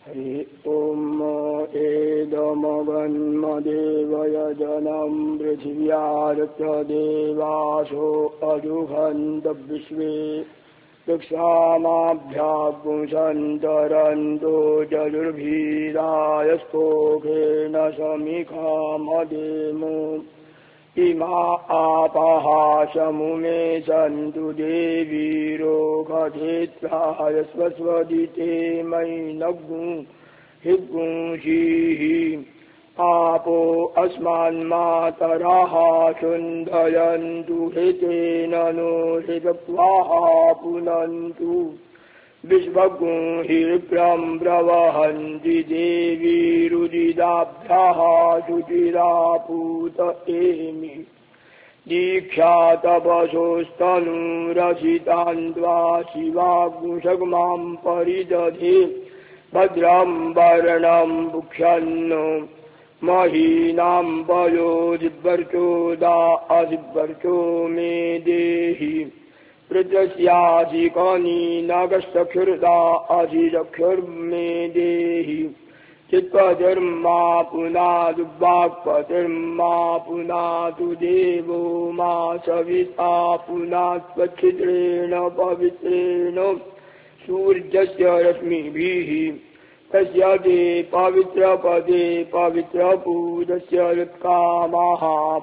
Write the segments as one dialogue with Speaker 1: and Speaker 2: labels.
Speaker 1: हरि ओम एदमगन्मदेवयजनं पृथिव्यारत्य देवासो अजुहन्त विश्वे वृक्षामाभ्यापुंसन्तरन्तो जजुर्भीरायस्तोभेन समिखामदेमो इमा आपः समुमे सन्तु देवीरो गधेत्राय स्वस्वदिते मैनग्गुं हिग्गुंषीः आपो अस्मान्मातरः शुन्धयन्तु हृतेन नो हृतत्वाः पुनन्तु विश्वगुं हिर्ब्रह्मवहन्ति देवीरुदिदाभ्यः शुचिरापूत एमि दीक्षा तपसोस्तनूरसितान्त्वा शिवाग्मुषग्मां परिदधे भद्रं वर्णं भुक्षन्नो महीनां वयोधिवर्चोदा अधिवर्चो मे देहि पृथस्याधिकनी नगश्चक्षुर्दा अधिचक्षुर्मे देहि चित्पतिर्मा पुनातु वाक्पतिर्मा पुनातु देवो मा सविता पुनात्वच्छिद्रेण पवित्रेण सूर्यस्य रश्मिभिः तस्य ते पवित्रपदे पवित्रपूजस्य ऋत्कामाः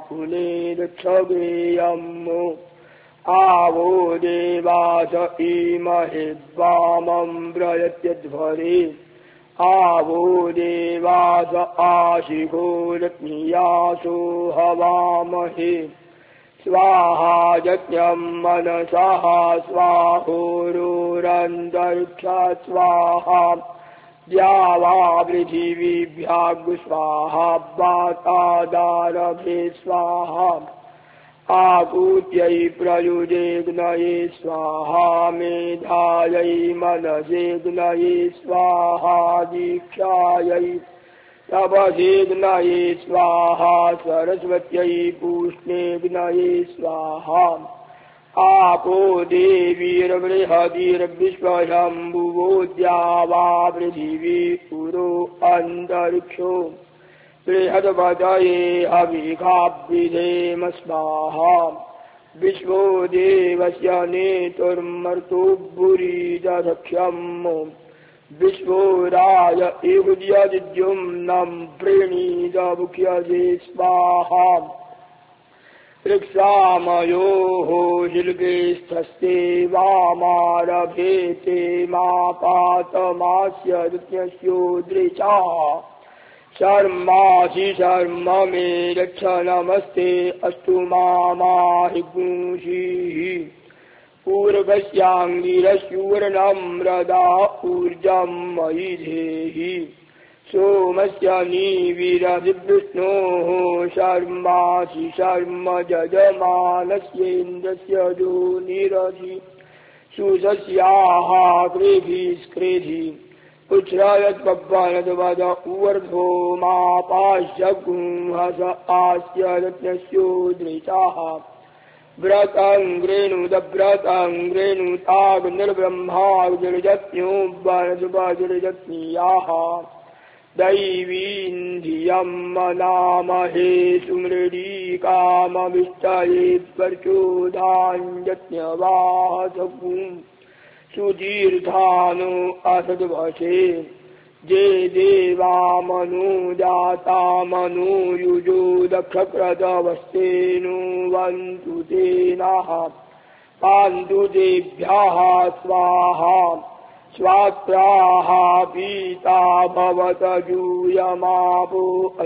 Speaker 1: पुनेरक्षवेयम् आवो देवास इमहे वामं व्रयत्यध्वरे आवो देवास आशिखो रत्नीयासो हवामहे स्वाहा यज्ञं मनसः स्वाहोरोरन्तरिक्षात् स्वाहा द्यावा पृथिवीभ्यां स्वाहा वातादारभे स्वाहा आकूत्यै प्रयुजेग्नये स्वाहा मेधायै मनसेग्नये स्वाहा दीक्षायै तपसेग्नये स्वाहा सरस्वत्यै पूष्णेग्नये स्वाहा आपो देवीर्बृहतिर्विश्वशम्भुवो द्यावा पृथिवी पुरो अन्तरिक्षो बृहद्पतये हविखाभिधेम स्वाहा विश्वो देवस्य नेतुर्मर्तुर्भुरिदधक्ष्यम् विश्वो राय इहुद्यद्युम्नं प्रणीतमुख्यजे स्वाहा ऋक्षामयोः शिल्केस्थस्ते वामारभेते मापातमास्य ऋत्यस्योदृचा शर्मासि शर्म मे रक्ष नमस्ते अस्तु माहिगुंषीः पूर्वस्याङ्गिरस्यूर्णं रदा ऊर्जं मयि धेहि सोमस्य निविरधिविष्णोः शर्मासि शर्म यजमानस्येन्द्रस्य योनिरधि सुषस्याः कृभिस्कृधि उच्छ्रयत्पवनद्वद ऊर्ध्वो मापाश्यगुंहस आस्य रत्नस्योदृचाः व्रतं गृणुताग्निर्ब्रह्माग्निर्जत्न्यो वनस्पतिर्जत्नीयाः दैवीं धियं मनामहे सुमृडीकामभिष्टये प्रचोदाञ्जत्न्यवासगुं सुदीर्घानो असद्वशे जे देवामनुजातामनुयुजो दक्षप्रदवस्तेनो वन्तु ते नः पान्तु तेभ्यः स्वाहा स्वात्राः पीता भवत यूयमापो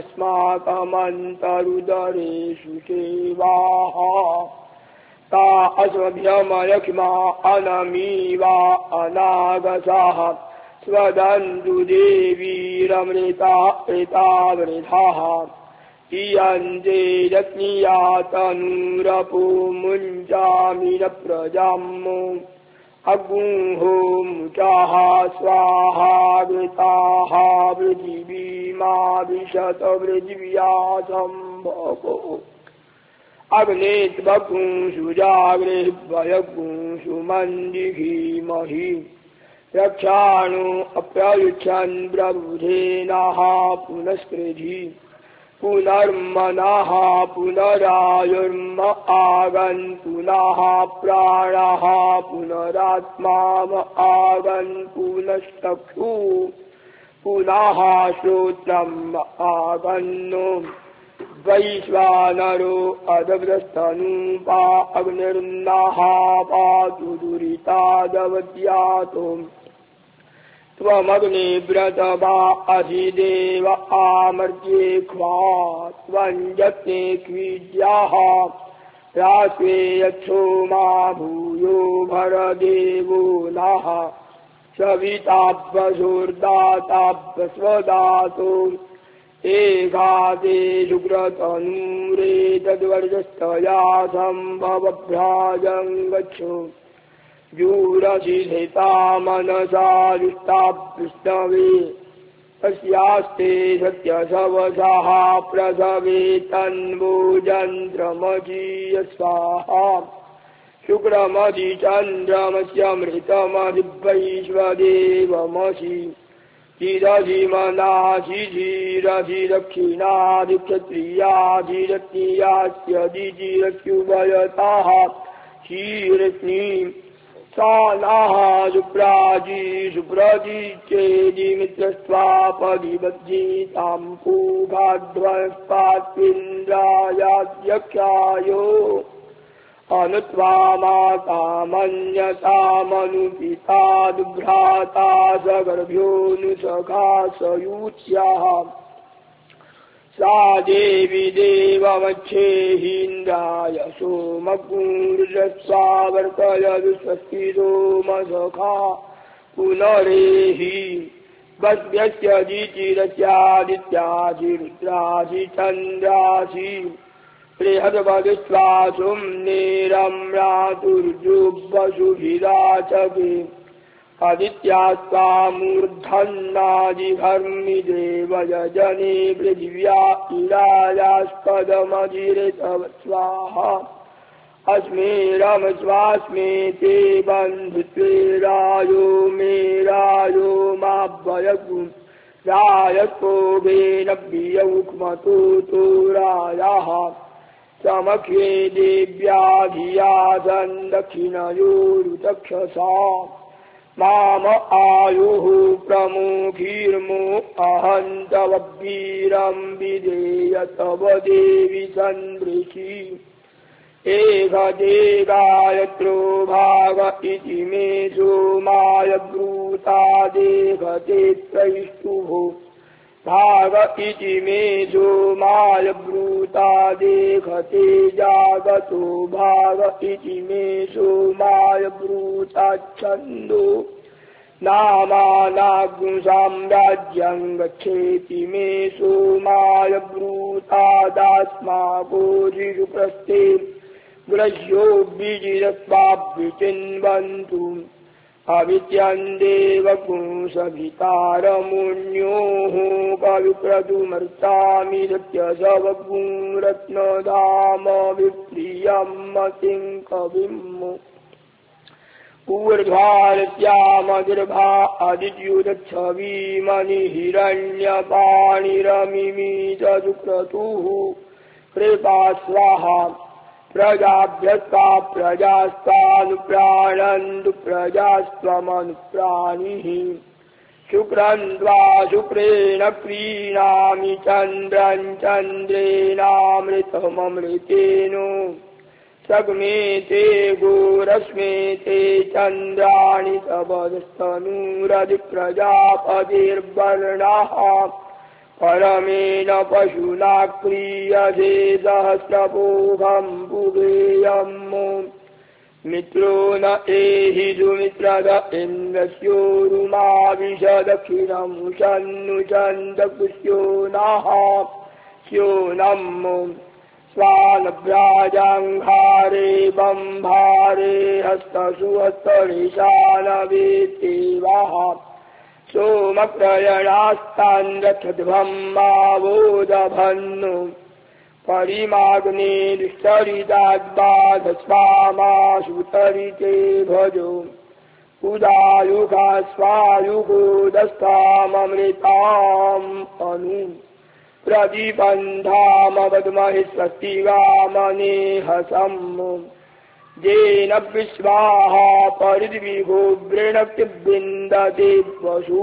Speaker 1: अस्माकमन्तरुदरेषु सेवाः ता अस्मभ्यमलक्ष्मा अनमीवा अनागसाः स्वदन्तु देवीरमृता एतावृथाः इयन्ते रत्नीया तनूरपो मुञ्चामि न प्रजाम्मो अगुंहो मुचाः स्वाहा वृताः पृथिवीमाविशत पृथिव्या सम्भवो अग्नेत्वपुंसु जागृह्वयपुंसु मन्दिहीमहि रक्षाणु अप्रयुच्छन् प्रबुधेनाः पुनस्कृधि पुनर्मनः पुनरायुर्म आगन् पुनः प्राणः पुनरात्मा आगन् पुनश्चक्षुः पुनः श्रोत्रम् आगन्नो वैश्वानरो अदव्रस्तनूपा अग्निर्नाः पातु दुरितादवद्यातो त्वमग्निव्रतवा अधिदेव आमर्त्ये ख्वा त्वञ्जत्ने क्वीड्याः रास्वे यच्छो मा भूयो भरदेवो नः सविताभ्यसोर्दाताभ्यस्वदातो एकादे शुक्रतनूरेतद्वर्जस्तया सम्भवभ्राजं गच्छो जूरसिधेता मनसा जुष्टाभ्युष्णवे तस्यास्ते सत्यसवसः प्रसवे तन्वोजन्त्रमजीय स्वाहा शुक्रमधि चन्द्रमस्यमृतमधिवैश्वदेवमसि चिरधिमनासि धीरधि दक्षिणाधिक्षत्रियाधिरत्नीयास्यदिचिरस्युभयताः क्षीरस्नीं सा नाः सुप्राजी सुप्रजी चेदिमित्रस्त्वापदिबद्धीतां पूगाध्वस्तात्विन्द्रायाध्यक्षायो अनुत्वा मातामन्यतामनुपिता दुभ्राता सगर्भ्योऽनुसखा सयूच्याः सा देवी देवमच्छेहीन्द्राय सोमपूर्जस्वावर्तयदु स्वस्ति सोमसखा पुनरेहि वस्व्यस्य दिचिरस्यादित्यादिरुद्रासि चन्द्रासि बृहद्वदुश्वासुं नेरम्रातुर्जुग्वसुभिराचके आदित्यास्त्वामूर्धन्नादिधर्मि देवयजने पृथिव्या इलायास्पदमधिरितव स्वाहा अस्मे रमस्वास्मे ते बन्धुत्वे रायो मे रायो माभ्वयतु रायको भेनव्यौक्मतो तो रायाः समख्ये देव्या धिया दक्षिणयोरुतक्षसा माम आयुः प्रमुखीर्मो अहन्तववीरं विधेय तव देवि सन्दृशी एकदेगायत्रो भाग इति मे सोमाय ब्रूता देहते त्रैष्टुभो भाग इति मे सोमाय ब्रूता देहते जागतो भाग इति मे सोमाय ब्रूता छन्दो नामानाग्निसाम्राज्यं गच्छेति मे सोमाय ब्रूता दास्मागोजिषुप्रस्थे ग्रह्यो बीजिरस्वाभ्युचिन्वन्तु अविद्यं देवपुंसभितारमुण्योः कविक्रतुमर्चामि सत्यसवपुंरत्नधाम विप्रियं मतिं कविम् ऊर्ध्वारस्यामदिर्भा अदित्युदच्छवीमणिहिरण्यपाणिरमिमीतदुक्रतुः कृपा स्वाहा प्रजाभ्यस्ता प्रजास्तानुप्राणन्तु प्रजास्त्वमनुप्राणिः शुक्रं त्वा शुक्रेण प्रीणामि चन्द्रं चन्द्रेणामृतममृतेन सग्मेते गोरश्मेते चन्द्राणि तपस्तनूरधिप्रजापतिर्वर्णाः परमेण पशुना क्रियते सहस्रपोहं पुगेयम् मित्रो न एहि सुमित्रद इन्द्रस्योरुमाविश दक्षिणं शन्नुचन्दपुष्यो नः स्योनम् स्वानभ्राजाङ्घारे बम्भारे हस्तसुहस्तनिशानवेत्तेवः सोमप्रयणास्तान्रथध्वं मावोदभन्नु परिमाग्नेरिष्टरिदाद्बाधस्वामाशुतरिते भजो उदायुका स्वायुकोदस्ताममृताम् अनु प्रतिबन्धामवद्महि स्वस्तिवामनेहसम् येन विश्वाहा परिद्विगो वृणक्तिविन्दते वसु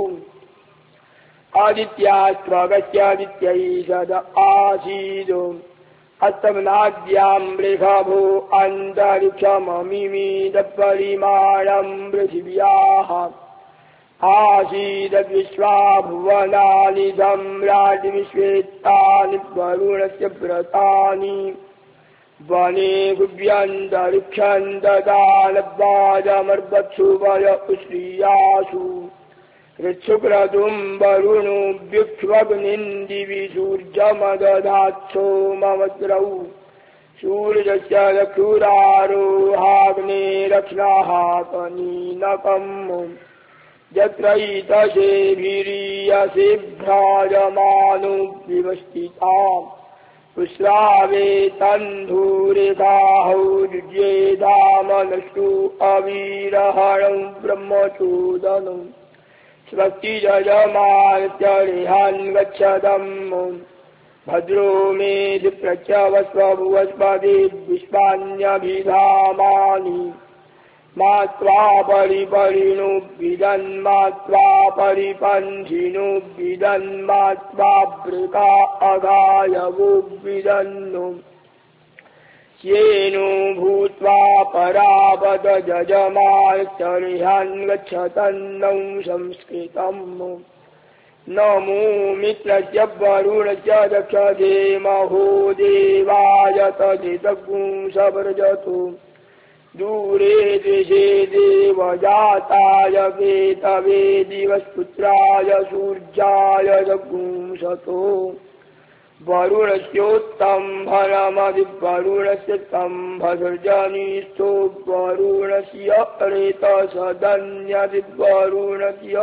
Speaker 1: आदित्यास्त्वगस्यादित्यै सद आसीदो अस्तमनाद्याम् वृषभो अन्तरिक्षममिमीदपरिमाणम् पृथिव्याः आसीद्विश्वा भुवनानि सम्राट् विश्वेत्तानि वरुणस्य व्रतानि वने गुव्यन्तरिक्षन्तदानवाजमर्वत्सुवय उश्रियासु ऋच्छुक्रतुम् वरुणो व्युक्ष्वग्निन्दिवि सूर्यमदधात्सो ममद्रौ सूर्यस्य रक्षुरारोहाग्नेरक्ष्णाः कनीनकम् यत्रैतशेभिरीयसे भ्राजमानो विवस्थिताम् उश्रावे तन्धूरेखाहौ युज्येधामनष्टु अवीरहणम् ब्रह्मचोदनम् स्वस्ति यजमानत्यरिहान् गच्छतम् भद्रो मेधि प्रत्यवस्वभुवस्पति विश्वान्यभिधामानि मा त्वा परिपरिणो विदन्मा त्वा परिपन्थिनो विदन्मा त्वा वृका अगायवो विदन्नु येनो भूत्वा परावद यजमानत्यरिहान् गच्छतन्नौ संस्कृतम् नमो मित्रस्य वरुणस्य दक्षते महो देवाय तदिदग्गुं सवर्जतु दूरे देशे देवजाताय केतवे दिवस्पुत्राय सूर्याय दग्गुंसतो वरुणस्योत्तम्भनमधिवरुणस्य स्तम्भसर्जनीस्थो वरुणस्य रेतसदन्यधिवरुणस्य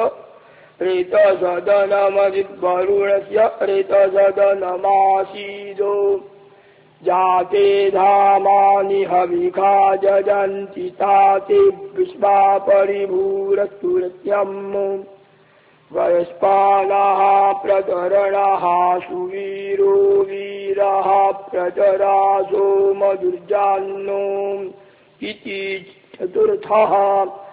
Speaker 1: रेतसदनमधिवरुणस्य रेतसदनमासीदो जाते धामानि हविखा जजन्ति ताते विश्वा परिभूरस्तुरत्यम् वयस्पानाः प्रतरणाः सुवीरो वीराः प्रतरासो मधुर्जान्नो इति चतुर्थः।